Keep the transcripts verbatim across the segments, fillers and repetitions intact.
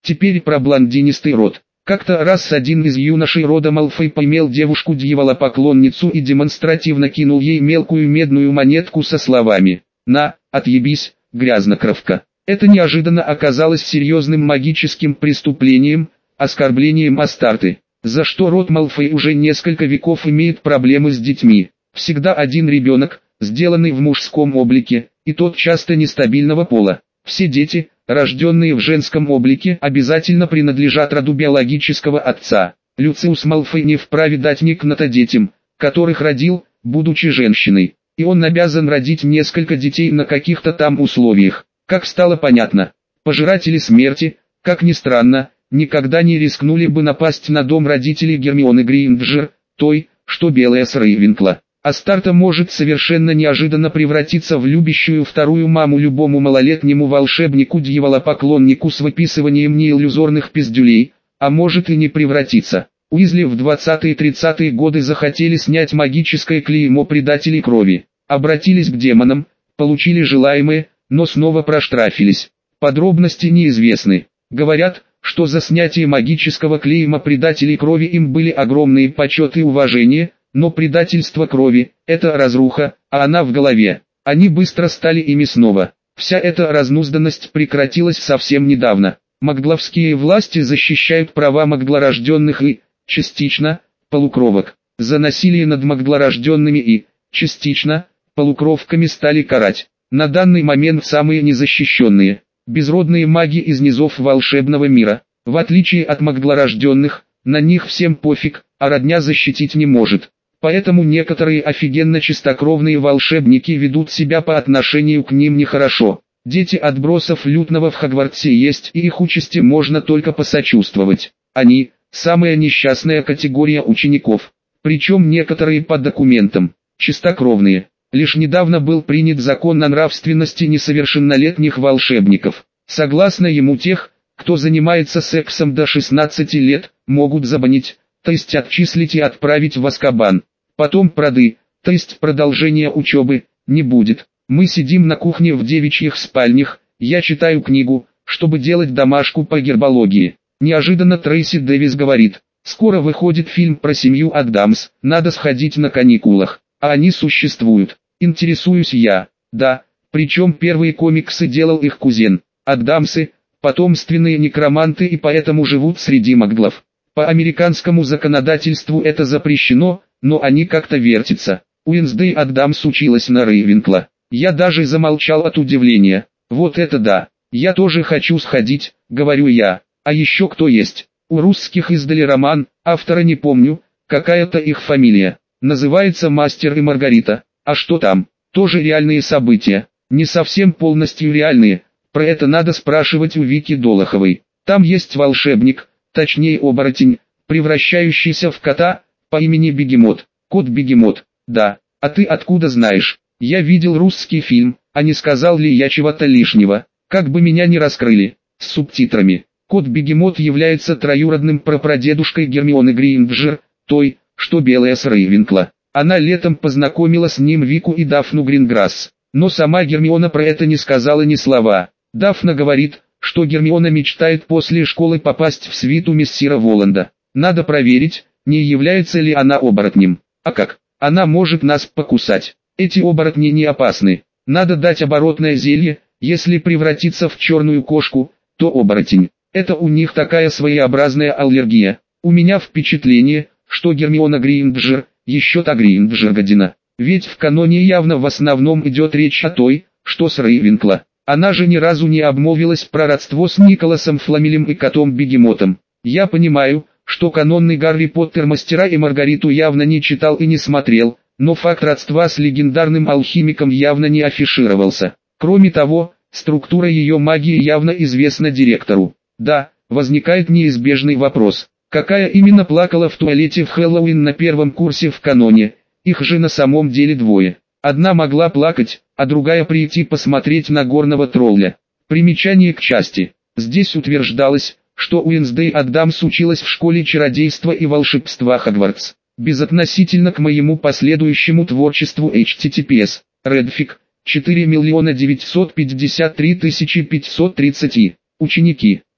Теперь про блондинистый род. Как-то раз один из юношей рода Малфой поймал девушку-дьявола-поклонницу и демонстративно кинул ей мелкую медную монетку со словами: «На, отъебись, грязнокровка». Это неожиданно оказалось серьезным магическим преступлением, оскорблением Астарты, за что род Малфой уже несколько веков имеет проблемы с детьми. Всегда один ребенок, сделанный в мужском облике, и тот часто нестабильного пола. Все дети, рожденные в женском облике, обязательно принадлежат роду биологического отца. Люциус Малфой не вправе дать никната детям, которых родил, будучи женщиной. И он обязан родить несколько детей на каких-то там условиях. Как стало понятно, пожиратели смерти, как ни странно, никогда не рискнули бы напасть на дом родителей Гермионы Грейнджер, той, что белая с Рейвенкла. Астарта может совершенно неожиданно превратиться в любящую вторую маму любому малолетнему волшебнику-дьяволопоклоннику с выписыванием неиллюзорных пиздюлей, а может и не превратиться. Уизли в двадцатые-тридцатые годы захотели снять магическое клеймо предателей крови. Обратились к демонам, получили желаемое, но снова проштрафились. Подробности неизвестны. Говорят, что за снятие магического клейма предателей крови им были огромные почет и уважение, но предательство крови – это разруха, а она в голове. Они быстро стали ими снова. Вся эта разнузданность прекратилась совсем недавно. Магдловские власти защищают права магдлорожденных и, частично, полукровок. За насилие над магдлорожденными и, частично, полукровками стали карать. На данный момент самые незащищенные, безродные маги из низов волшебного мира. В отличие от магдлорожденных, на них всем пофиг, а родня защитить не может. Поэтому некоторые офигенно чистокровные волшебники ведут себя по отношению к ним нехорошо. Дети отбросов лютного в Хогвартсе есть, и их участи можно только посочувствовать. Они – самая несчастная категория учеников. Причем некоторые по документам – чистокровные. Лишь недавно был принят закон о нравственности несовершеннолетних волшебников. Согласно ему тех, кто занимается сексом до шестнадцати лет, могут забанить, то есть отчислить и отправить в Азкабан. Потом проды, то есть продолжения учебы, не будет. Мы сидим на кухне в девичьих спальнях, я читаю книгу, чтобы делать домашку по гербологии. Неожиданно Трейси Дэвис говорит: «Скоро выходит фильм про семью Адамс, надо сходить на каникулах, а они существуют». Интересуюсь я. Да, причем первые комиксы делал их кузен. Адамсы – потомственные некроманты и поэтому живут среди маглов. По американскому законодательству это запрещено, но они как-то вертятся. Уинсдей Адамс училась на Рейвенкла. Я даже замолчал от удивления. Вот это да. Я тоже хочу сходить, говорю я. А еще кто есть? У русских издали роман, автора не помню, какая-то их фамилия. Называется «Мастер и Маргарита». А что там? Тоже реальные события. Не совсем полностью реальные. Про это надо спрашивать у Вики Долоховой. Там есть волшебник, точнее оборотень, превращающийся в кота, по имени Бегемот. Кот-бегемот. Да. А ты откуда знаешь? Я видел русский фильм, а не сказал ли я чего-то лишнего? Как бы меня не раскрыли. С субтитрами. Кот-бегемот является троюродным прапрадедушкой Гермионы Грейнджер, той, что белая с Рейвенкла. Она летом познакомила с ним Вику и Дафну Гринграсс. Но сама Гермиона про это не сказала ни слова. Дафна говорит, что Гермиона мечтает после школы попасть в свиту мессира Воланда. Надо проверить, не является ли она оборотнем. А как? Она может нас покусать. Эти оборотни не опасны. Надо дать оборотное зелье, если превратиться в черную кошку, то оборотень. Это у них такая своеобразная аллергия. У меня впечатление, что Гермиона Грейнджер, еще та Грейнджер-гадина. Ведь в каноне явно в основном идет речь о той, что с Рейвенкла. Она же ни разу не обмолвилась про родство с Николасом Фламелем и котом-бегемотом. Я понимаю, что канонный Гарри Поттер «Мастера и Маргариту» явно не читал и не смотрел, но факт родства с легендарным алхимиком явно не афишировался. Кроме того, структура ее магии явно известна директору. Да, возникает неизбежный вопрос. Какая именно плакала в туалете в Хэллоуин на первом курсе в каноне? Их же на самом деле двое. Одна могла плакать, а другая прийти посмотреть на горного тролля. Примечание к части. Здесь утверждалось, что Уинсдей Адамс училась в школе чародейства и волшебства Хогвартс. Безотносительно к моему последующему творчеству эйч ти ти пи эс. Редфиг. четыре миллиона девятьсот пятьдесят три тысячи пятьсот тридцать. Ученики.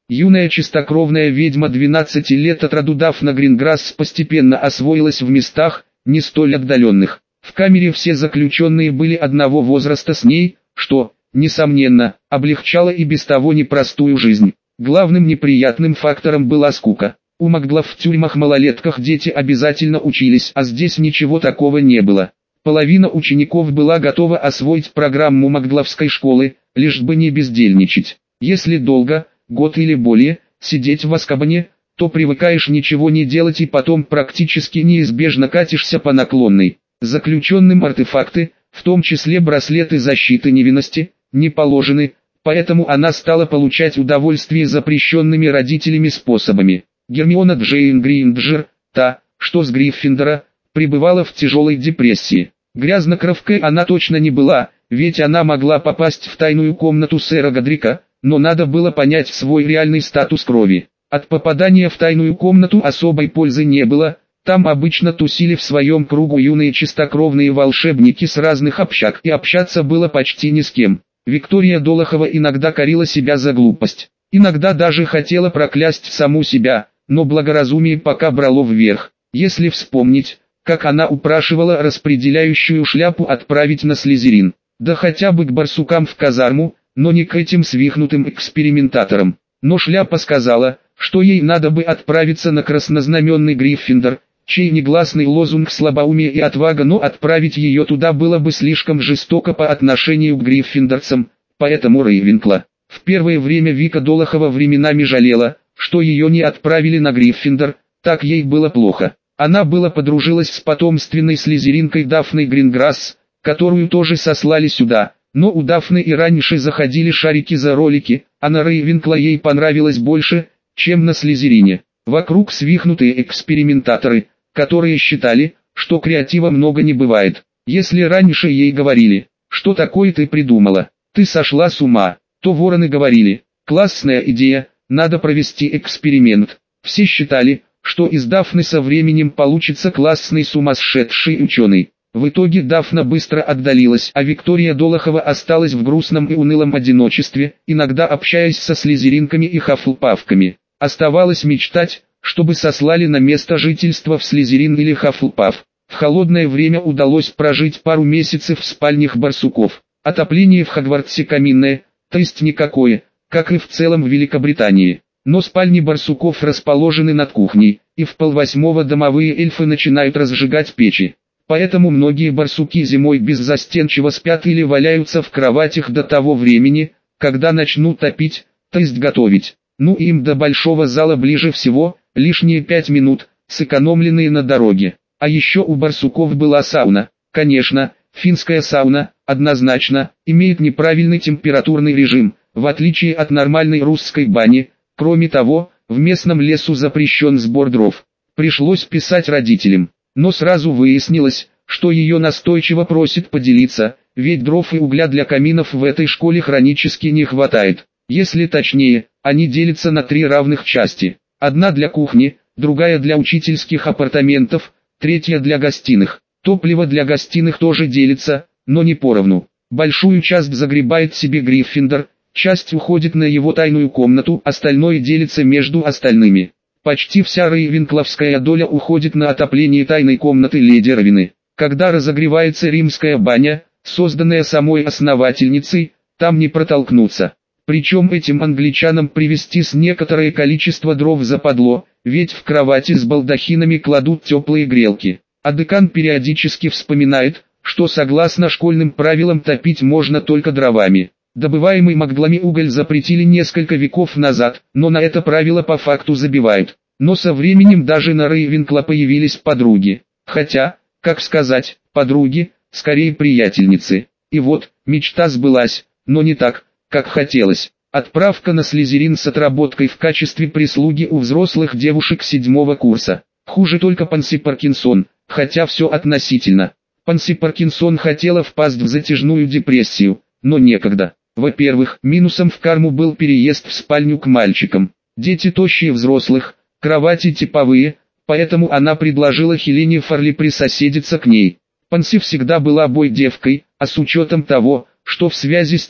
Юная чистокровная ведьма двенадцати лет от роду Дафна Гринграсс постепенно освоилась в местах, не столь отдаленных. В камере все заключенные были одного возраста с ней, что, несомненно, облегчало и без того непростую жизнь. Главным неприятным фактором была скука. У Макглов в тюрьмах-малолетках дети обязательно учились, а здесь ничего такого не было. Половина учеников была готова освоить программу Макгловской школы, лишь бы не бездельничать. Если долго, год или более, сидеть в Азкабане, то привыкаешь ничего не делать и потом практически неизбежно катишься по наклонной. Заключенным артефакты, в том числе браслеты защиты невинности, не положены, поэтому она стала получать удовольствие запрещенными родителями способами. Гермиона Джейн Грейнджер, та, что с Гриффиндора, пребывала в тяжелой депрессии. Грязнокровкой она точно не была, ведь она могла попасть в тайную комнату сэра Годрика, но надо было понять свой реальный статус крови. От попадания в тайную комнату особой пользы не было, там обычно тусили в своем кругу юные чистокровные волшебники с разных общаг, и общаться было почти ни с кем. Виктория Долохова иногда корила себя за глупость, иногда даже хотела проклясть саму себя, но благоразумие пока брало вверх. Если вспомнить, как она упрашивала распределяющую шляпу отправить на Слизерин, да хотя бы к барсукам в казарму, но не к этим свихнутым экспериментаторам. Но шляпа сказала, что ей надо бы отправиться на краснознаменный Гриффиндор, чей негласный лозунг слабоумие и отвага, но отправить ее туда было бы слишком жестоко по отношению к гриффиндорцам, поэтому Рейвенкла. В первое время Вика Долохова временами жалела, что ее не отправили на Гриффиндор, так ей было плохо. Она было подружилась с потомственной слизеринкой Дафной Гринграсс, которую тоже сослали сюда, но у Дафны и раньше заходили шарики за ролики, а на Рейвенкла ей понравилось больше, чем на Слизерине. Вокруг свихнутые экспериментаторы, которые считали, что креатива много не бывает. Если раньше ей говорили, что такое ты придумала, ты сошла с ума, то вороны говорили, классная идея, надо провести эксперимент. Все считали, что из Дафны со временем получится классный сумасшедший ученый. В итоге Дафна быстро отдалилась, а Виктория Долохова осталась в грустном и унылом одиночестве, иногда общаясь со слизеринками и хафлпафками. Оставалось мечтать, чтобы сослали на место жительства в Слизерин или Хафлпаф. В холодное время удалось прожить пару месяцев в спальнях барсуков. Отопление в Хогвартсе каминное, то есть никакое, как и в целом в Великобритании. Но спальни барсуков расположены над кухней, и в полвосьмого домовые эльфы начинают разжигать печи. Поэтому многие барсуки зимой беззастенчиво спят или валяются в кроватях до того времени, когда начнут топить, то есть готовить. Ну им до большого зала ближе всего, лишние пять минут, сэкономленные на дороге. А еще у барсуков была сауна. Конечно, финская сауна, однозначно, имеет неправильный температурный режим, в отличие от нормальной русской бани. Кроме того, в местном лесу запрещен сбор дров. Пришлось писать родителям, но сразу выяснилось, что ее настойчиво просят поделиться, ведь дров и угля для каминов в этой школе хронически не хватает. Если точнее, они делятся на три равных части. Одна для кухни, другая для учительских апартаментов, третья для гостиных. Топливо для гостиных тоже делится, но не поровну. Большую часть загребает себе Гриффиндор, часть уходит на его тайную комнату, остальное делится между остальными. Почти вся рейвенкловская доля уходит на отопление тайной комнаты леди Равины. Когда разогревается римская баня, созданная самой основательницей, там не протолкнуться. Причем этим англичанам привезти с некоторое количество дров западло, ведь в кровати с балдахинами кладут теплые грелки. А декан периодически вспоминает, что согласно школьным правилам топить можно только дровами. Добываемый Макглами уголь запретили несколько веков назад, но на это правило по факту забивают. Но со временем даже на Рейвенкла появились подруги. Хотя, как сказать, подруги, скорее приятельницы. И вот, мечта сбылась, но не так, как хотелось. Отправка на Слизерин с отработкой в качестве прислуги у взрослых девушек седьмого курса. Хуже только Панси Паркинсон, хотя все относительно. Панси Паркинсон хотела впасть в затяжную депрессию, но некогда. Во-первых, минусом в карму был переезд в спальню к мальчикам. Дети тощие взрослых, кровати типовые, поэтому она предложила Хелене Фарли присоседиться к ней. Панси всегда была бой-девкой, а с учетом того, что в связи с тем,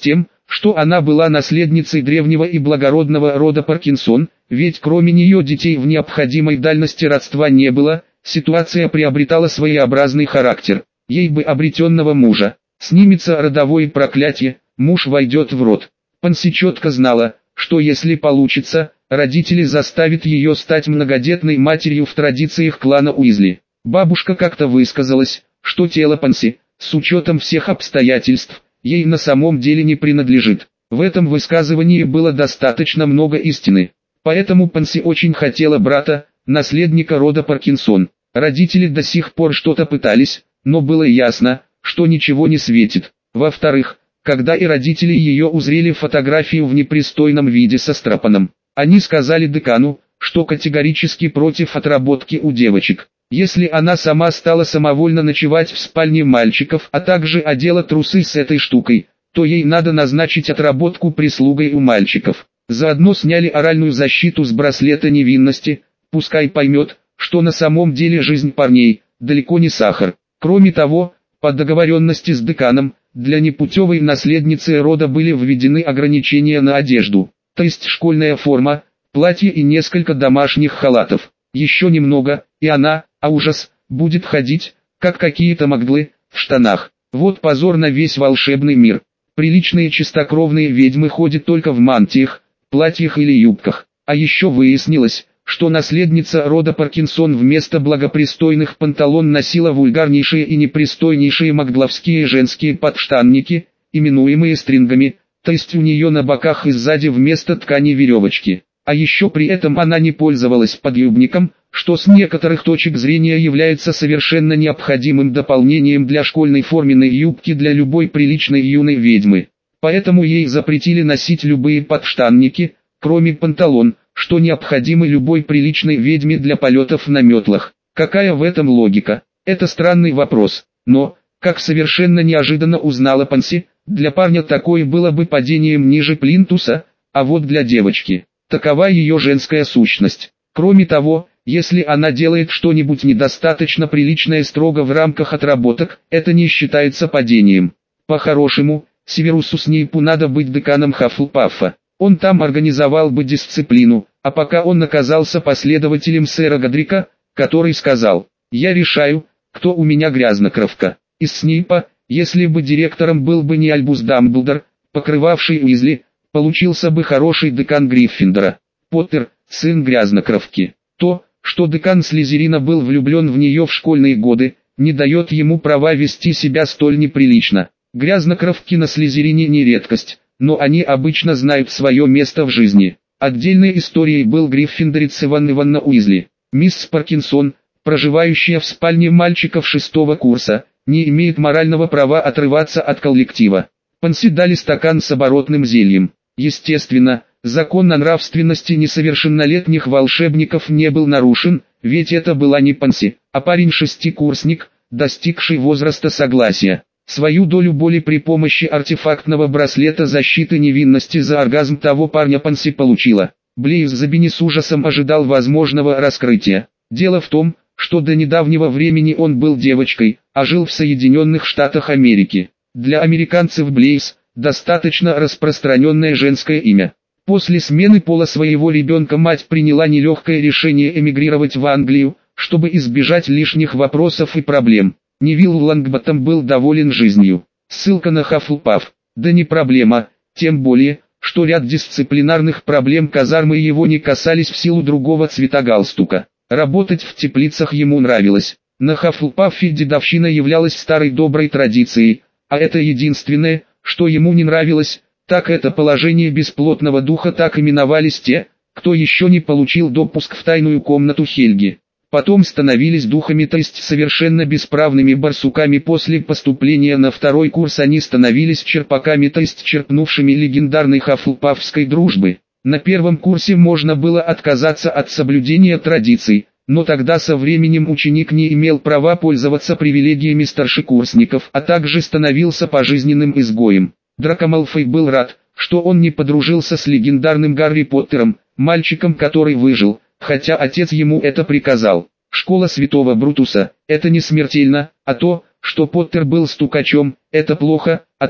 что она была наследницей древнего и благородного рода Паркинсон, ведь кроме нее детей в необходимой дальности родства не было, ситуация приобретала своеобразный характер. Ей бы обретенного мужа, снимется родовое проклятие, муж войдет в род. Панси четко знала, что если получится, родители заставят ее стать многодетной матерью в традициях клана Уизли. Бабушка как-то высказалась, что тело Панси, с учетом всех обстоятельств, ей на самом деле не принадлежит. В этом высказывании было достаточно много истины. Поэтому Панси очень хотела брата, наследника рода Паркинсон. Родители до сих пор что-то пытались, но было ясно, что ничего не светит. Во-вторых, когда и родители ее узрели фотографию в непристойном виде со Страпоном, они сказали декану, что категорически против отработки у девочек. Если она сама стала самовольно ночевать в спальне мальчиков, а также одела трусы с этой штукой, то ей надо назначить отработку прислугой у мальчиков. Заодно сняли оральную защиту с браслета невинности, пускай поймет, что на самом деле жизнь парней далеко не сахар. Кроме того, по договоренности с деканом, для непутевой наследницы рода были введены ограничения на одежду, то есть школьная форма, платье и несколько домашних халатов. Еще немного, и она, а ужас, будет ходить, как какие-то маглы, в штанах. Вот позор на весь волшебный мир. Приличные чистокровные ведьмы ходят только в мантиях, платьях или юбках. А еще выяснилось, что наследница рода Паркинсон вместо благопристойных панталон носила вульгарнейшие и непристойнейшие магловские женские подштанники, именуемые стрингами, то есть у нее на боках и сзади вместо ткани веревочки. А еще при этом она не пользовалась подъюбником, что с некоторых точек зрения является совершенно необходимым дополнением для школьной форменной юбки для любой приличной юной ведьмы. Поэтому ей запретили носить любые подштанники, кроме панталон, что необходимы любой приличной ведьме для полетов на метлах. Какая в этом логика? Это странный вопрос, но, как совершенно неожиданно узнала Панси, для парня такое было бы падением ниже плинтуса, а вот для девочки, такова ее женская сущность. Кроме того, если она делает что-нибудь недостаточно приличное строго в рамках отработок, это не считается падением. По-хорошему, Северусу Снейпу надо быть деканом Хаффлпаффа. Он там организовал бы дисциплину, а пока он оказался последователем сэра Годрика, который сказал: «Я решаю, кто у меня грязнокровка». Из Снейпа, если бы директором был бы не Альбус Дамблдор, покрывавший Уизли, получился бы хороший декан Гриффиндора. Поттер, сын грязнокровки. То, что декан Слизерина был влюблен в нее в школьные годы, не дает ему права вести себя столь неприлично. Грязнокровки на Слизерине не редкость, но они обычно знают свое место в жизни. Отдельной историей был гриффиндорец Иван Ивановна Уизли. Мисс Паркинсон, проживающая в спальне мальчиков шестого курса, не имеет морального права отрываться от коллектива. Панси дали стакан с оборотным зельем. Естественно, закон о нравственности несовершеннолетних волшебников не был нарушен, ведь это была не Панси, а парень-шестикурсник, достигший возраста согласия. Свою долю боли при помощи артефактного браслета защиты невинности за оргазм того парня Панси получила. Блейз Забини с ужасом ожидал возможного раскрытия. Дело в том, что до недавнего времени он был девочкой, а жил в Соединенных Штатах Америки. Для американцев Блейз – достаточно распространенное женское имя. После смены пола своего ребенка мать приняла нелегкое решение эмигрировать в Англию, чтобы избежать лишних вопросов и проблем. Невилл Лонгботтом был доволен жизнью. Ссылка на Хаффлпафф. Да не проблема, тем более, что ряд дисциплинарных проблем казармы его не касались в силу другого цвета галстука. Работать в теплицах ему нравилось. На Хаффлпаффе дедовщина являлась старой доброй традицией, а это единственное, что ему не нравилось, так это положение бесплотного духа, так именовались те, кто еще не получил допуск в тайную комнату Хельги. Потом становились духами, то есть совершенно бесправными барсуками. После поступления на второй курс они становились черпаками, то есть черпнувшими легендарной хаффлпаффской дружбы. На первом курсе можно было отказаться от соблюдения традиций, но тогда со временем ученик не имел права пользоваться привилегиями старшекурсников, а также становился пожизненным изгоем. Драко Малфой был рад, что он не подружился с легендарным Гарри Поттером, мальчиком, который выжил, хотя отец ему это приказал. Школа Святого Брутуса – это не смертельно, а то, что Поттер был стукачом, это плохо, а то,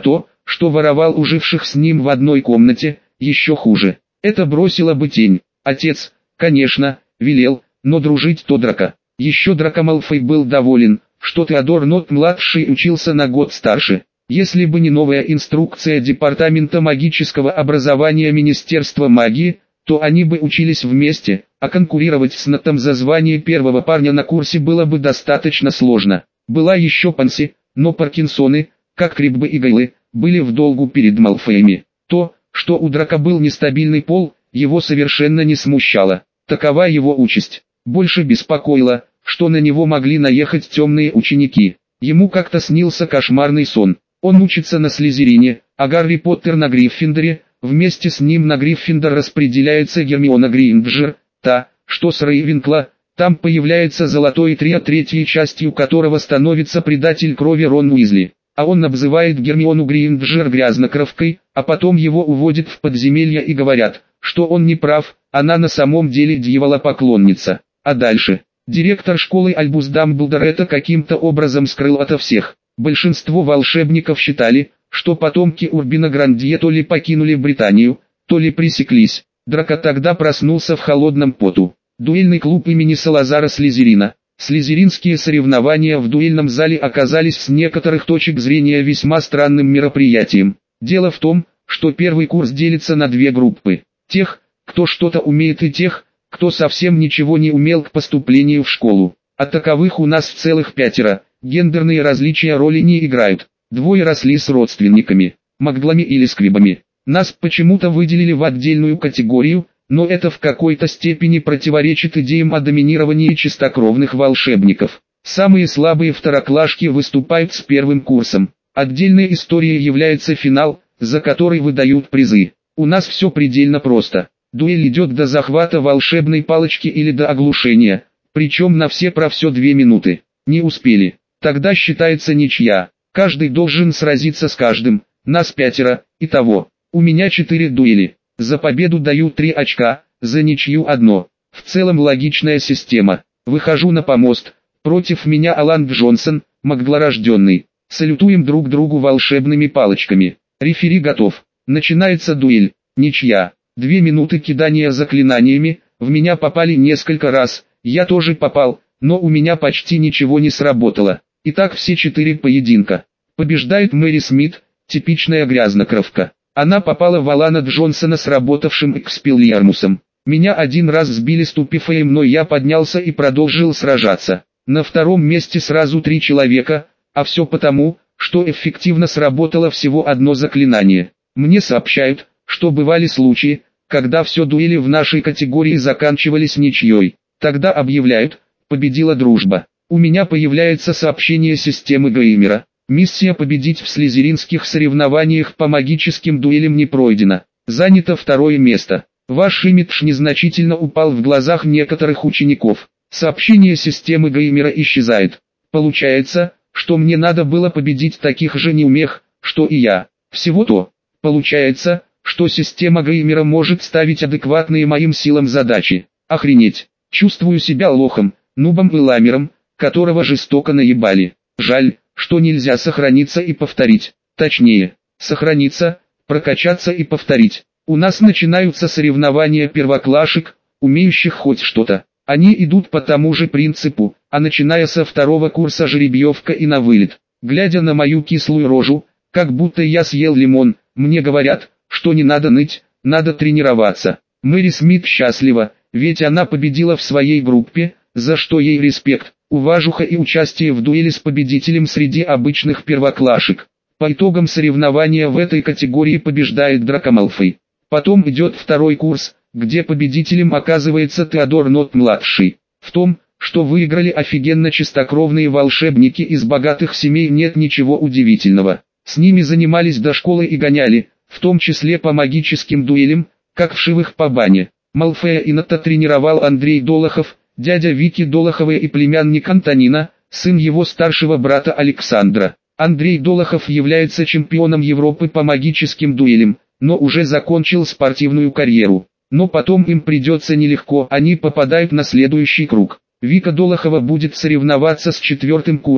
что воровал у живших с ним в одной комнате, еще хуже. Это бросило бы тень. Отец, конечно, велел, но дружить то Драко. Еще Драко Малфой был доволен, что Теодор Нотт-младший учился на год старше. Если бы не новая инструкция Департамента магического образования Министерства магии, то они бы учились вместе, а конкурировать с Ноттом за звание первого парня на курсе было бы достаточно сложно. Была еще Панси, но Паркинсоны, как Криббы и Гайлы, были в долгу перед Малфоями. То, что у Драко был нестабильный пол, его совершенно не смущало. Такова его участь. Больше беспокоило, что на него могли наехать темные ученики. Ему как-то снился кошмарный сон. Он учится на Слизерине, а Гарри Поттер на Гриффиндоре. Вместе с ним на Гриффиндор распределяется Гермиона Грейнджер, та, что с Рейвенкла. Там появляется золотой трио, третьей частью которого становится предатель крови Рон Уизли. А он обзывает Гермиону Грейнджер грязнокровкой, а потом его уводят в подземелье и говорят, что он не прав, она на самом деле дьявола-поклонница. А дальше, директор школы Альбус Дамблдор это каким-то образом скрыл ото всех. Большинство волшебников считали, что потомки Урбина Грандье то ли покинули Британию, то ли пресеклись. Драко тогда проснулся в холодном поту. Дуэльный клуб имени Салазара Слизерина. Слизеринские соревнования в дуэльном зале оказались с некоторых точек зрения весьма странным мероприятием. Дело в том, что первый курс делится на две группы. Тех, кто что-то умеет, и тех, кто совсем ничего не умел к поступлению в школу. А таковых у нас целых пятеро. Гендерные различия роли не играют. Двое росли с родственниками, маглами или сквибами. Нас почему-то выделили в отдельную категорию, но это в какой-то степени противоречит идеям о доминировании чистокровных волшебников. Самые слабые второклашки выступают с первым курсом. Отдельной историей является финал, за который выдают призы. У нас все предельно просто. Дуэль идет до захвата волшебной палочки или до оглушения, причем на все про все две минуты. Не успели. Тогда считается ничья. Каждый должен сразиться с каждым. Нас пятеро, итого. У меня четыре дуэли. За победу даю три очка, за ничью одно. В целом логичная система. Выхожу на помост. Против меня Алан Джонсон, маглорожденный. Салютуем друг другу волшебными палочками. Рефери готов. Начинается дуэль. Ничья. Две минуты кидания заклинаниями. В меня попали несколько раз. Я тоже попал, но у меня почти ничего не сработало. Итак, все четыре поединка. Побеждает Мэри Смит, типичная грязнокровка. Она попала в Алана Джонсона с работавшим Экспеллиармусом. Меня один раз сбили ступифеем, но я поднялся и продолжил сражаться. На втором месте сразу три человека, а все потому, что эффективно сработало всего одно заклинание. Мне сообщают, что бывали случаи, когда все дуэли в нашей категории заканчивались ничьей. Тогда объявляют, победила дружба. У меня появляется сообщение системы Геймера. Миссия победить в слизеринских соревнованиях по магическим дуэлям не пройдена. Занято второе место. Ваш имидж незначительно упал в глазах некоторых учеников. Сообщение системы Геймера исчезает. Получается, что мне надо было победить таких же неумех, что и я. Всего-то. Получается, что система Геймера может ставить адекватные моим силам задачи. Охренеть. Чувствую себя лохом, нубом и ламером, которого жестоко наебали. Жаль, что нельзя сохраниться и повторить. Точнее, сохраниться, прокачаться и повторить. У нас начинаются соревнования первоклашек, умеющих хоть что-то. Они идут по тому же принципу, а начиная со второго курса жеребьевка и на вылет. Глядя на мою кислую рожу, как будто я съел лимон, мне говорят, что не надо ныть, надо тренироваться. Мэри Смит счастлива, ведь она победила в своей группе, за что ей респект, уважуха и участие в дуэли с победителем среди обычных первоклашек. По итогам соревнования в этой категории побеждает Драко Малфой. Потом идет второй курс, где победителем оказывается Теодор Нотт-младший. В том, что выиграли офигенно чистокровные волшебники из богатых семей, нет ничего удивительного. С ними занимались до школы и гоняли, в том числе по магическим дуэлям, как вшивых по бане. Малфоя и Нотта тренировал Андрей Долохов, дядя Вики Долоховой и племянник Антонина, сын его старшего брата Александра. Андрей Долохов является чемпионом Европы по магическим дуэлям, но уже закончил спортивную карьеру. Но потом им придется нелегко, они попадают на следующий круг. Вика Долохова будет соревноваться с четвертым курсом,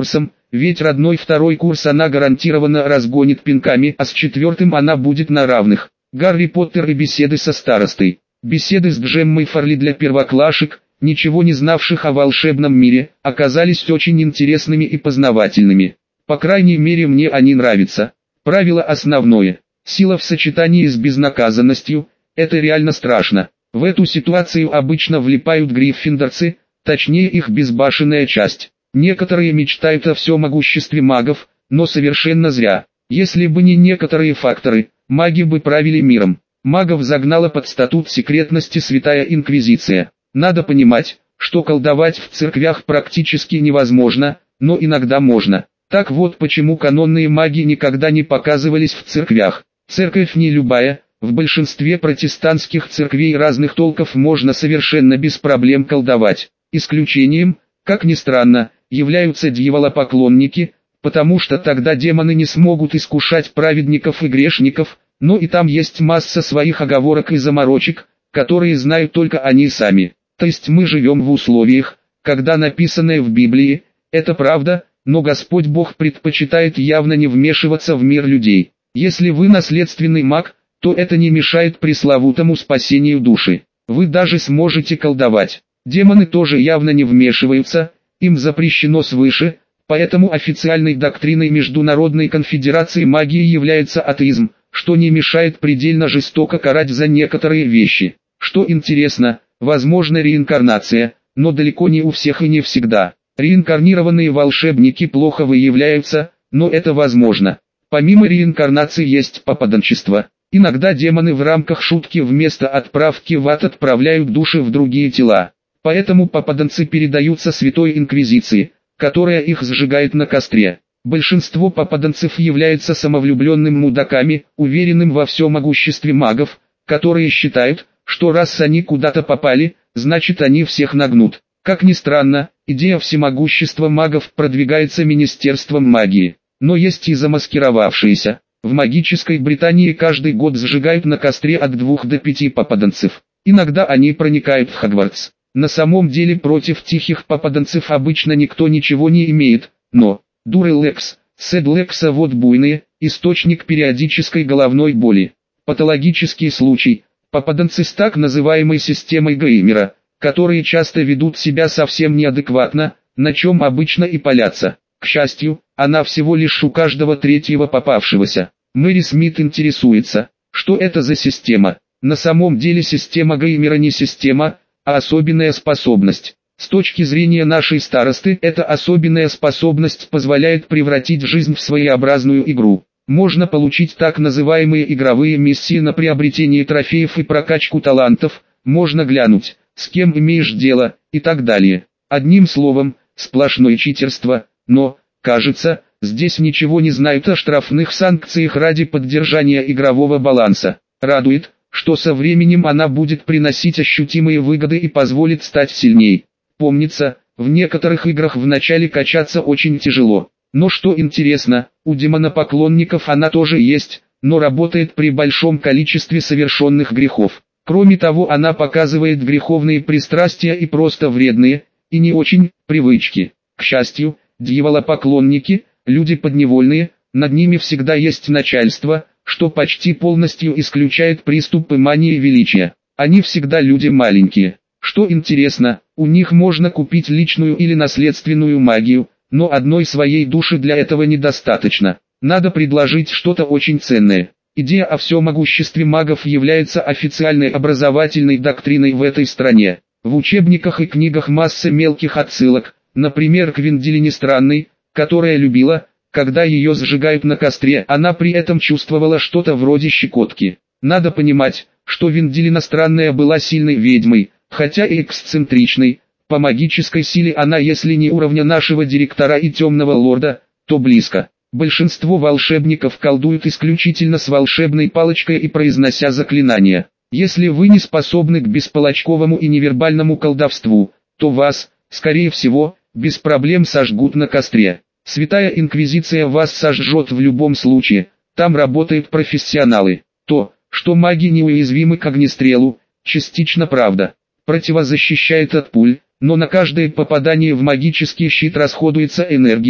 ведь родной второй курс она гарантированно разгонит пинками, а с четвертым она будет на равных. Гарри Поттер и беседы со старостой. Беседы с Джеммой Фарли для первоклашек, ничего не знавших о волшебном мире, оказались очень интересными и познавательными. По крайней мере мне они нравятся. Правило основное. Сила в сочетании с безнаказанностью – это реально страшно. В эту ситуацию обычно влипают гриффиндорцы, точнее их безбашенная часть. Некоторые мечтают о всемогуществе магов, но совершенно зря. Если бы не некоторые факторы, маги бы правили миром. Магов загнала под статут секретности Святая Инквизиция. Надо понимать, что колдовать в церквях практически невозможно, но иногда можно. Так вот почему канонные маги никогда не показывались в церквях. Церковь не любая, в большинстве протестантских церквей разных толков можно совершенно без проблем колдовать. Исключением, как ни странно, являются дьяволопоклонники, потому что тогда демоны не смогут искушать праведников и грешников, но и там есть масса своих оговорок и заморочек, которые знают только они сами. То есть мы живем в условиях, когда написанное в Библии – это правда, но Господь Бог предпочитает явно не вмешиваться в мир людей. Если вы наследственный маг, то это не мешает пресловутому спасению души. Вы даже сможете колдовать. Демоны тоже явно не вмешиваются, им запрещено свыше, поэтому официальной доктриной Международной конфедерации магии является атеизм, что не мешает предельно жестоко карать за некоторые вещи. Что интересно, возможна реинкарнация, но далеко не у всех и не всегда. Реинкарнированные волшебники плохо выявляются, но это возможно. Помимо реинкарнации есть попаданчество. Иногда демоны в рамках шутки вместо отправки в ад отправляют души в другие тела. Поэтому попаданцы передаются Святой Инквизиции, которая их сжигает на костре. Большинство попаданцев являются самовлюбленными мудаками, уверенным во всемогуществе магов, которые считают, что раз они куда-то попали, значит они всех нагнут. Как ни странно, идея всемогущества магов продвигается Министерством магии. Но есть и замаскировавшиеся. В магической Британии каждый год сжигают на костре от двух до пяти попаданцев. Иногда они проникают в Хогвартс. На самом деле против тихих попаданцев обычно никто ничего не имеет, но дурелекс, седлекса вот буйные, источник периодической головной боли. Патологический случай, попаданцы с так называемой системой Геймера, которые часто ведут себя совсем неадекватно, на чем обычно и палятся. К счастью, она всего лишь у каждого третьего попавшегося. Мэри Смит интересуется, что это за система. На самом деле система Геймера не система, а особенная способность. С точки зрения нашей старосты, эта особенная способность позволяет превратить жизнь в своеобразную игру. Можно получить так называемые игровые миссии на приобретение трофеев и прокачку талантов, можно глянуть, с кем имеешь дело, и так далее. Одним словом, сплошное читерство, но, кажется, здесь ничего не знают о штрафных санкциях ради поддержания игрового баланса. Радует, что со временем она будет приносить ощутимые выгоды и позволит стать сильней. Помнится, в некоторых играх вначале качаться очень тяжело. Но что интересно, у демонопоклонников она тоже есть, но работает при большом количестве совершенных грехов. Кроме того, она показывает греховные пристрастия и просто вредные, и не очень, привычки. К счастью, дьяволопоклонники, люди подневольные, над ними всегда есть начальство, что почти полностью исключает приступы мании величия. Они всегда люди маленькие. Что интересно, у них можно купить личную или наследственную магию, но одной своей души для этого недостаточно. Надо предложить что-то очень ценное. Идея о всемогуществе магов является официальной образовательной доктриной в этой стране. В учебниках и книгах масса мелких отсылок, например, к Венделине Странной, которая любила, когда ее сжигают на костре, она при этом чувствовала что-то вроде щекотки. Надо понимать, что Венделина Странная была сильной ведьмой, хотя и эксцентричной. По магической силе она, если не уровня нашего директора и темного лорда, то близко. Большинство волшебников колдуют исключительно с волшебной палочкой и произнося заклинания. Если вы не способны к беспалочковому и невербальному колдовству, то вас, скорее всего, без проблем сожгут на костре. Святая Инквизиция вас сожжет в любом случае, там работают профессионалы. То, что маги неуязвимы к огнестрелу, частично правда. Противозащищает от пуль, но на каждое попадание в магический щит расходуется энергия,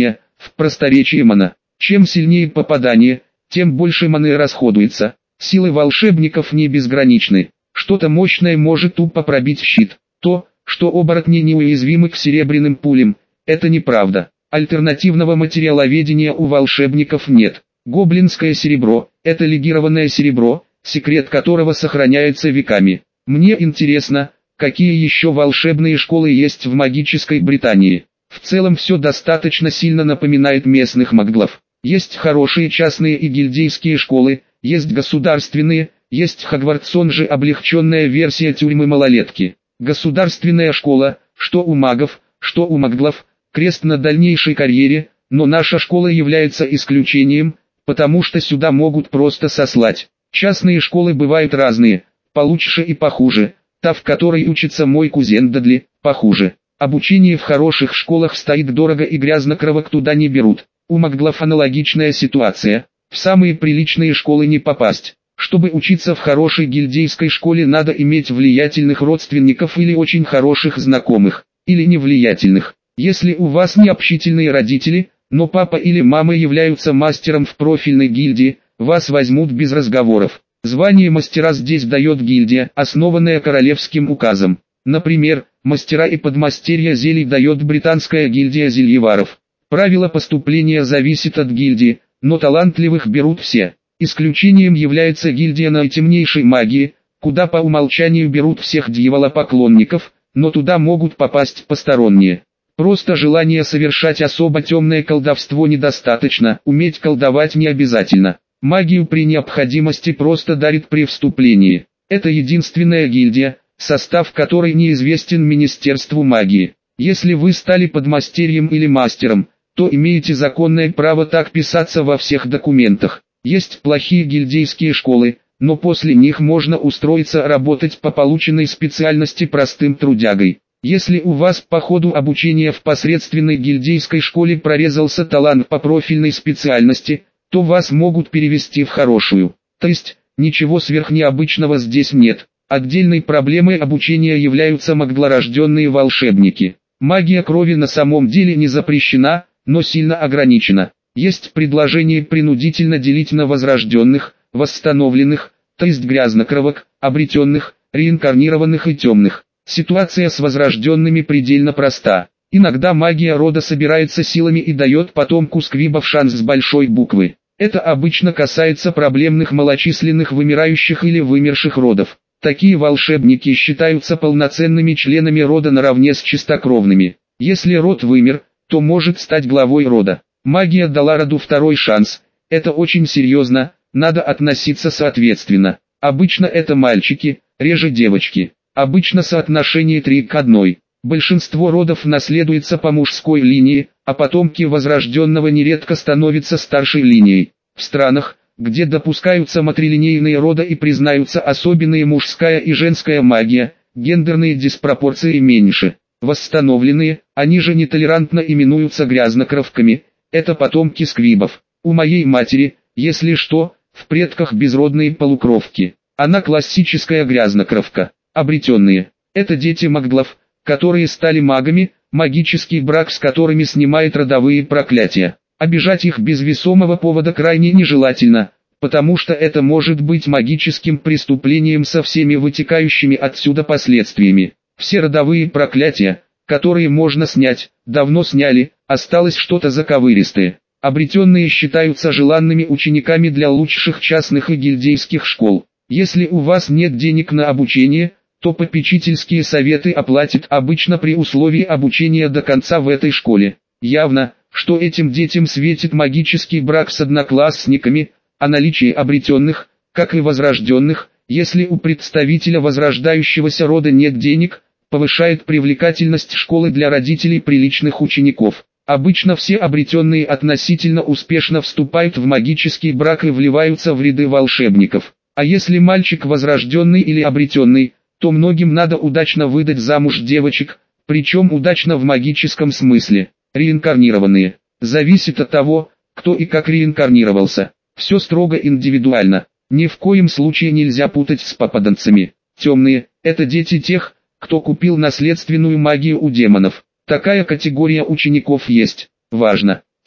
В просторечии мана. Чем сильнее попадание, тем больше маны расходуется. Силы волшебников не безграничны. Что-то мощное может тупо пробить щит. То, что оборотни неуязвимы к серебряным пулям, это неправда. Альтернативного материаловедения у волшебников нет. Гоблинское серебро – это легированное серебро, секрет которого сохраняется веками. Мне интересно, какие еще волшебные школы есть в магической Британии. В целом все достаточно сильно напоминает местных маглов. Есть хорошие частные и гильдейские школы, есть государственные, есть Хогвартс, он же облегченная версия тюрьмы малолетки. Государственная школа, что у магов, что у маглов, крест на дальнейшей карьере, но наша школа является исключением, потому что сюда могут просто сослать. Частные школы бывают разные, получше и похуже. Та, в которой учится мой кузен Дадли, похуже. Обучение в хороших школах стоит дорого и грязнокровок туда не берут. У маглов аналогичная ситуация. В самые приличные школы не попасть. Чтобы учиться в хорошей гильдейской школе, надо иметь влиятельных родственников или очень хороших знакомых, или невлиятельных. Если у вас не общительные родители, но папа или мама являются мастером в профильной гильдии, вас возьмут без разговоров. Звание мастера здесь дает гильдия, основанная королевским указом. Например, мастера и подмастерья зелий дает британская гильдия зельеваров. Правило поступления зависит от гильдии, но талантливых берут все. Исключением является гильдия наитемнейшей магии, куда по умолчанию берут всех дьяволопоклонников, но туда могут попасть посторонние. Просто желание совершать особо темное колдовство недостаточно, уметь колдовать не обязательно. Магию при необходимости просто дарит при вступлении. Это единственная гильдия, состав которой неизвестен Министерству магии. Если вы стали подмастерьем или мастером, то имеете законное право так писаться во всех документах. Есть плохие гильдейские школы, но после них можно устроиться работать по полученной специальности простым трудягой. Если у вас по ходу обучения в посредственной гильдейской школе прорезался талант по профильной специальности, то вас могут перевести в хорошую. То есть, ничего сверхнеобычного здесь нет. Отдельной проблемой обучения являются маглорожденные волшебники. Магия крови на самом деле не запрещена, но сильно ограничена. Есть предложение принудительно делить на возрожденных, восстановленных, то есть грязнокровок, обретенных, реинкарнированных и темных. Ситуация с возрожденными предельно проста. Иногда магия рода собирается силами и дает потомку сквибов шанс с большой буквы. Это обычно касается проблемных малочисленных вымирающих или вымерших родов. Такие волшебники считаются полноценными членами рода наравне с чистокровными. Если род вымер, то может стать главой рода. Магия дала роду второй шанс. Это очень серьезно, надо относиться соответственно. Обычно это мальчики, реже девочки. Обычно соотношение три к одной. Большинство родов наследуется по мужской линии, а потомки возрожденного нередко становятся старшей линией. В странах, где допускаются матрилинейные роды и признаются особенные мужская и женская магия, гендерные диспропорции меньше. Восстановленные, они же нетолерантно именуются грязнокровками, это потомки сквибов. У моей матери, если что, в предках безродные полукровки. Она классическая грязнокровка. Обретенные – это дети маглов, которые стали магами, магический брак с которыми снимает родовые проклятия. Обижать их без весомого повода крайне нежелательно, потому что это может быть магическим преступлением со всеми вытекающими отсюда последствиями. Все родовые проклятия, которые можно снять, давно сняли, осталось что-то заковыристое. Обретенные считаются желанными учениками для лучших частных и гильдейских школ. Если у вас нет денег на обучение, то попечительские советы оплатят обычно при условии обучения до конца в этой школе. Явно, что этим детям светит магический брак с одноклассниками, а наличие обретенных, как и возрожденных, если у представителя возрождающегося рода нет денег, повышает привлекательность школы для родителей приличных учеников. Обычно все обретенные относительно успешно вступают в магический брак и вливаются в ряды волшебников. А если мальчик возрожденный или обретенный, то многим надо удачно выдать замуж девочек, причем удачно в магическом смысле. Реинкарнированные. Зависит от того, кто и как реинкарнировался. Все строго индивидуально. Ни в коем случае нельзя путать с попаданцами. Темные – это дети тех, кто купил наследственную магию у демонов. Такая категория учеников есть. Важно.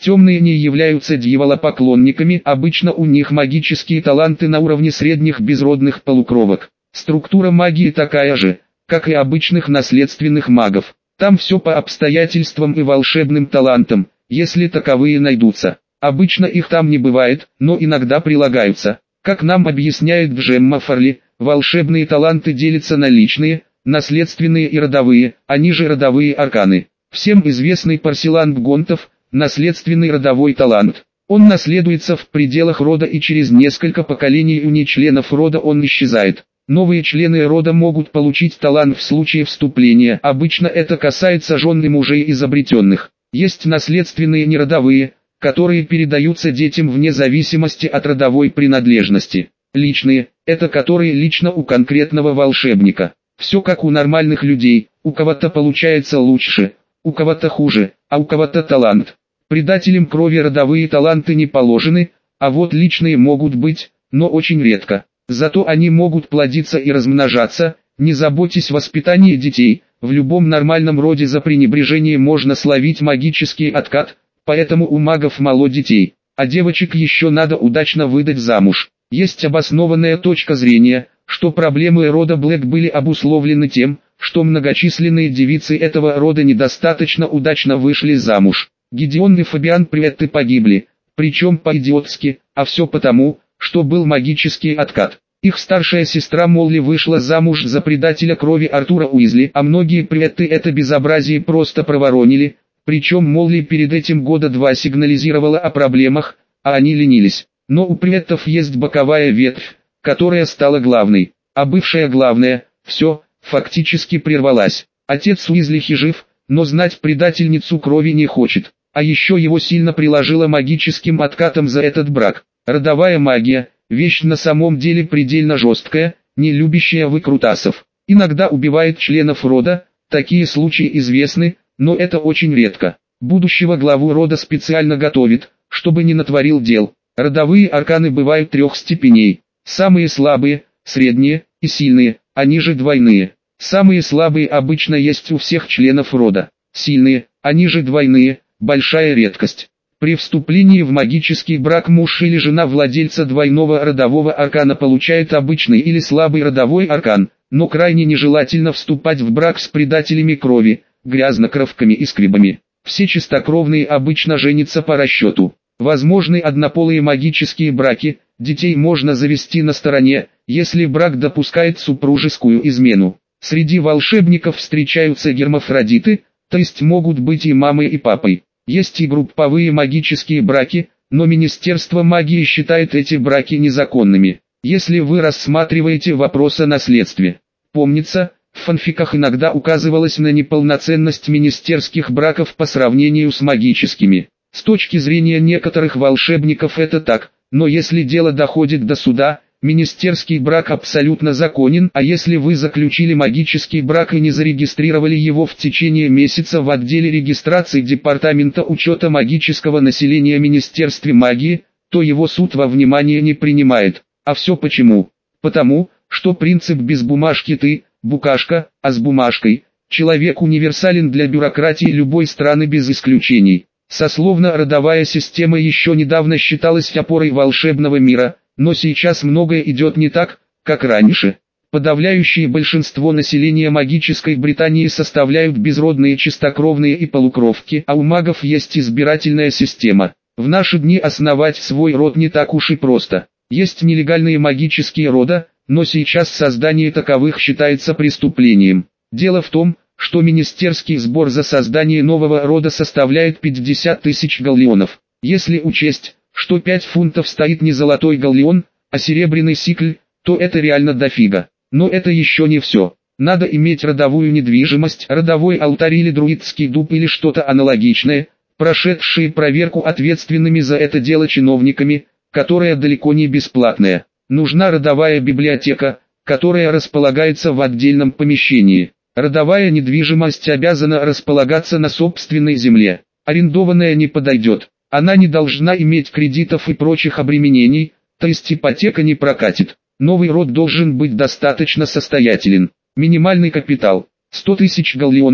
Темные не являются дьяволопоклонниками, обычно у них магические таланты на уровне средних безродных полукровок. Структура магии такая же, как и обычных наследственных магов. Там все по обстоятельствам и волшебным талантам, если таковые найдутся. Обычно их там не бывает, но иногда прилагаются. Как нам объясняет Джемма Фарли, волшебные таланты делятся на личные, наследственные и родовые, они же родовые арканы. Всем известный Парсилан Бгонтов – наследственный родовой талант. Он наследуется в пределах рода и через несколько поколений у нечленов рода он исчезает. Новые члены рода могут получить талант в случае вступления, обычно это касается жен и мужей изобретенных. Есть наследственные неродовые, которые передаются детям вне зависимости от родовой принадлежности. Личные – это которые лично у конкретного волшебника. Все как у нормальных людей, у кого-то получается лучше, у кого-то хуже, а у кого-то талант. Предателям крови родовые таланты не положены, а вот личные могут быть, но очень редко. Зато они могут плодиться и размножаться, не заботьтесь о воспитании детей, в любом нормальном роде за пренебрежение можно словить магический откат, поэтому у магов мало детей, а девочек еще надо удачно выдать замуж. Есть обоснованная точка зрения, что проблемы рода Блэк были обусловлены тем, что многочисленные девицы этого рода недостаточно удачно вышли замуж. Гидеон и Фабиан Приветты погибли, причем по-идиотски, а все потому, что был магический откат. Их старшая сестра Молли вышла замуж за предателя крови Артура Уизли, а многие Приветты это безобразие просто проворонили, причем Молли перед этим года два сигнализировала о проблемах, а они ленились. Но у Приветтов есть боковая ветвь, которая стала главной, а бывшая главная, все, фактически прервалась. Отец Уизлихи жив, но знать предательницу крови не хочет, а еще его сильно приложило магическим откатом за этот брак. Родовая магия – вещь на самом деле предельно жесткая, не любящая выкрутасов. Иногда убивает членов рода, такие случаи известны, но это очень редко. Будущего главу рода специально готовит, чтобы не натворил дел. Родовые арканы бывают трех степеней. Самые слабые, средние и сильные, они же двойные. Самые слабые обычно есть у всех членов рода. Сильные, они же двойные, большая редкость. При вступлении в магический брак муж или жена владельца двойного родового аркана получает обычный или слабый родовой аркан, но крайне нежелательно вступать в брак с предателями крови, грязнокровками и скребами. Все чистокровные обычно женятся по расчету. Возможны однополые магические браки, детей можно завести на стороне, если брак допускает супружескую измену. Среди волшебников встречаются гермафродиты, то есть могут быть и мамой и папой. Есть и групповые магические браки, но Министерство магии считает эти браки незаконными. Если вы рассматриваете вопрос о наследстве, помнится, в фанфиках иногда указывалось на неполноценность министерских браков по сравнению с магическими. С точки зрения некоторых волшебников это так, но если дело доходит до суда, министерский брак абсолютно законен, а если вы заключили магический брак и не зарегистрировали его в течение месяца в отделе регистрации Департамента учета магического населения Министерства магии, то его суд во внимание не принимает. А все почему? Потому, что принцип без бумажки ты, букашка, а с бумажкой, человек универсален для бюрократии любой страны без исключений. Сословно-родовая система еще недавно считалась опорой волшебного мира, но сейчас многое идет не так, как раньше. Подавляющее большинство населения магической Британии составляют безродные чистокровные и полукровки, а у магов есть избирательная система. В наши дни основать свой род не так уж и просто. Есть нелегальные магические рода, но сейчас создание таковых считается преступлением. Дело в том, что министерский сбор за создание нового рода составляет пятьдесят тысяч галлеонов. Если учесть, что пять фунтов стоит не золотой галлеон, а серебряный сикль, то это реально дофига. Но это еще не все. Надо иметь родовую недвижимость, родовой алтарь или друидский дуб или что-то аналогичное, прошедшие проверку ответственными за это дело чиновниками, которая далеко не бесплатная. Нужна родовая библиотека, которая располагается в отдельном помещении. Родовая недвижимость обязана располагаться на собственной земле. Арендованная не подойдет. Она не должна иметь кредитов и прочих обременений, то есть ипотека не прокатит. Новый род должен быть достаточно состоятелен. Минимальный капитал – сто тысяч галлеонов,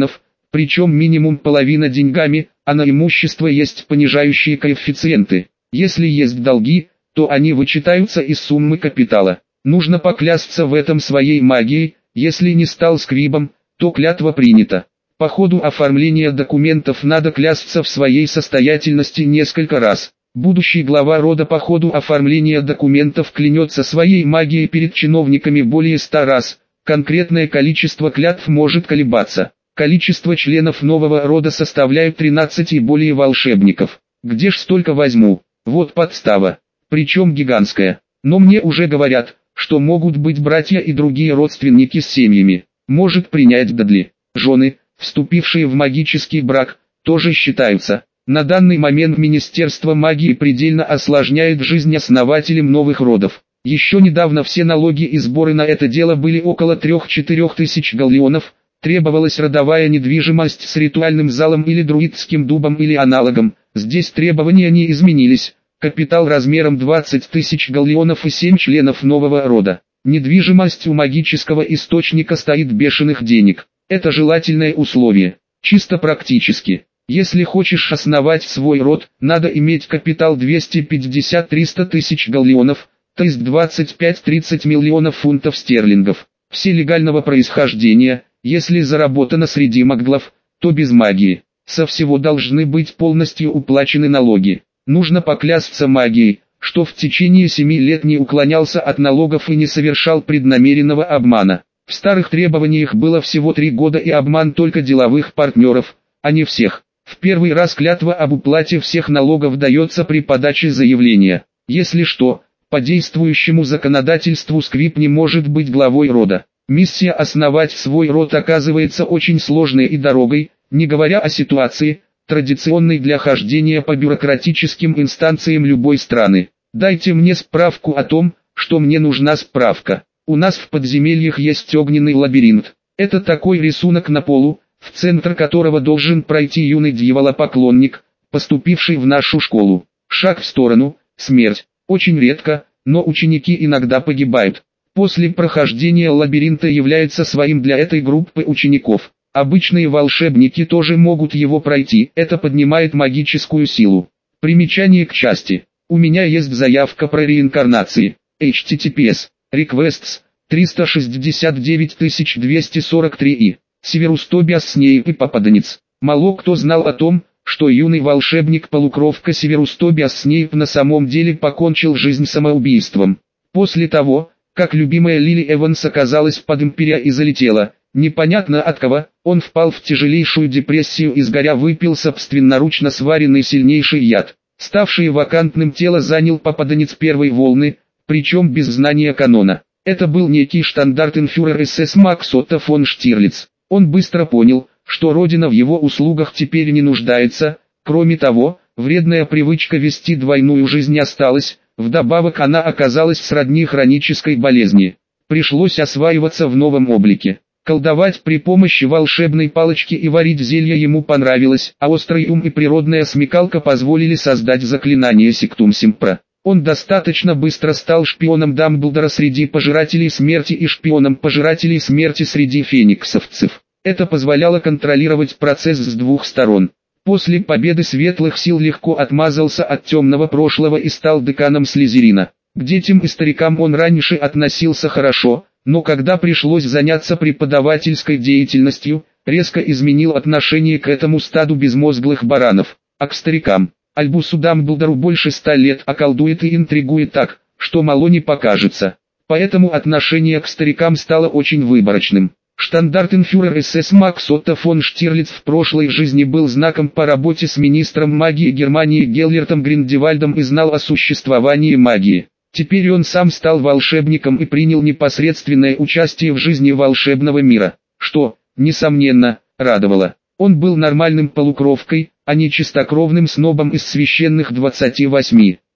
причем минимум половина деньгами, а на имущество есть понижающие коэффициенты. Если есть долги, то они вычитаются из суммы капитала. Нужно поклясться в этом своей магией, если не стал скрибом, то клятва принята. По ходу оформления документов надо клясться в своей состоятельности несколько раз. Будущий глава рода по ходу оформления документов клянется своей магией перед чиновниками более ста раз. Конкретное количество клятв может колебаться. Количество членов нового рода составляет тринадцать и более волшебников. Где ж столько возьму? Вот подстава. Причем гигантская. Но мне уже говорят, что могут быть братья и другие родственники с семьями. Может принять Дадли. Жены, вступившие в магический брак, тоже считаются. На данный момент Министерство магии предельно осложняет жизнь основателям новых родов. Еще недавно все налоги и сборы на это дело были около трёх-четырёх тысяч галлеонов. Требовалась родовая недвижимость с ритуальным залом или друидским дубом или аналогом. Здесь требования не изменились. Капитал размером двадцать тысяч галлеонов и семь членов нового рода. Недвижимость у магического источника стоит бешеных денег. Это желательное условие. Чисто практически. Если хочешь основать свой род, надо иметь капитал двести пятьдесят - триста тысяч галлеонов, то есть двадцать пять - тридцать миллионов фунтов стерлингов. Все легального происхождения, если заработано среди маглов, то без магии. Со всего должны быть полностью уплачены налоги. Нужно поклясться магией, что в течение семи лет не уклонялся от налогов и не совершал преднамеренного обмана. В старых требованиях было всего три года и обман только деловых партнеров, а не всех. В первый раз клятва об уплате всех налогов дается при подаче заявления. Если что, по действующему законодательству сквиб не может быть главой рода. Миссия основать свой род оказывается очень сложной и дорогой, не говоря о ситуации, традиционной для хождения по бюрократическим инстанциям любой страны. Дайте мне справку о том, что мне нужна справка. У нас в подземельях есть огненный лабиринт. Это такой рисунок на полу, в центр которого должен пройти юный дьяволопоклонник, поступивший в нашу школу. Шаг в сторону, смерть. Очень редко, но ученики иногда погибают. После прохождения лабиринта является своим для этой группы учеников. Обычные волшебники тоже могут его пройти, это поднимает магическую силу. Примечание к части. У меня есть заявка про реинкарнации. эйч ти ти пи эс. Requests. триста шестьдесят девять тысяч двести сорок три и. Северус Тобиас Снейп и попаданец. Мало кто знал о том, что юный волшебник-полукровка Северус Тобиас Снейп на самом деле покончил жизнь самоубийством. После того, как любимая Лили Эванс оказалась под империя и залетела, непонятно от кого, он впал в тяжелейшую депрессию и сгоря выпил собственноручно сваренный сильнейший яд. Ставший вакантным тело занял попаданец первой волны, причем без знания канона. Это был некий штандартенфюрер эс эс Макс Отто фон Штирлиц. Он быстро понял, что родина в его услугах теперь не нуждается. Кроме того, вредная привычка вести двойную жизнь осталась, вдобавок она оказалась сродни хронической болезни. Пришлось осваиваться в новом облике. Колдовать при помощи волшебной палочки и варить зелья ему понравилось, а острый ум и природная смекалка позволили создать заклинание Сектум Симпра. Он достаточно быстро стал шпионом Дамблдора среди пожирателей смерти и шпионом пожирателей смерти среди фениксовцев. Это позволяло контролировать процесс с двух сторон. После победы светлых сил легко отмазался от темного прошлого и стал деканом Слизерина. К детям и старикам он раньше относился хорошо, но когда пришлось заняться преподавательской деятельностью, резко изменил отношение к этому стаду безмозглых баранов. А к старикам, Альбусу Дамблдору больше ста лет, а колдует и интригует так, что мало не покажется. Поэтому отношение к старикам стало очень выборочным. Штандартенфюрер эс эс Макс Отто фон Штирлиц в прошлой жизни был знаком по работе с министром магии Германии Геллертом Гриндевальдом и знал о существовании магии. Теперь он сам стал волшебником и принял непосредственное участие в жизни волшебного мира, что, несомненно, радовало. Он был нормальным полукровкой, а не чистокровным снобом из священных двадцати восьми.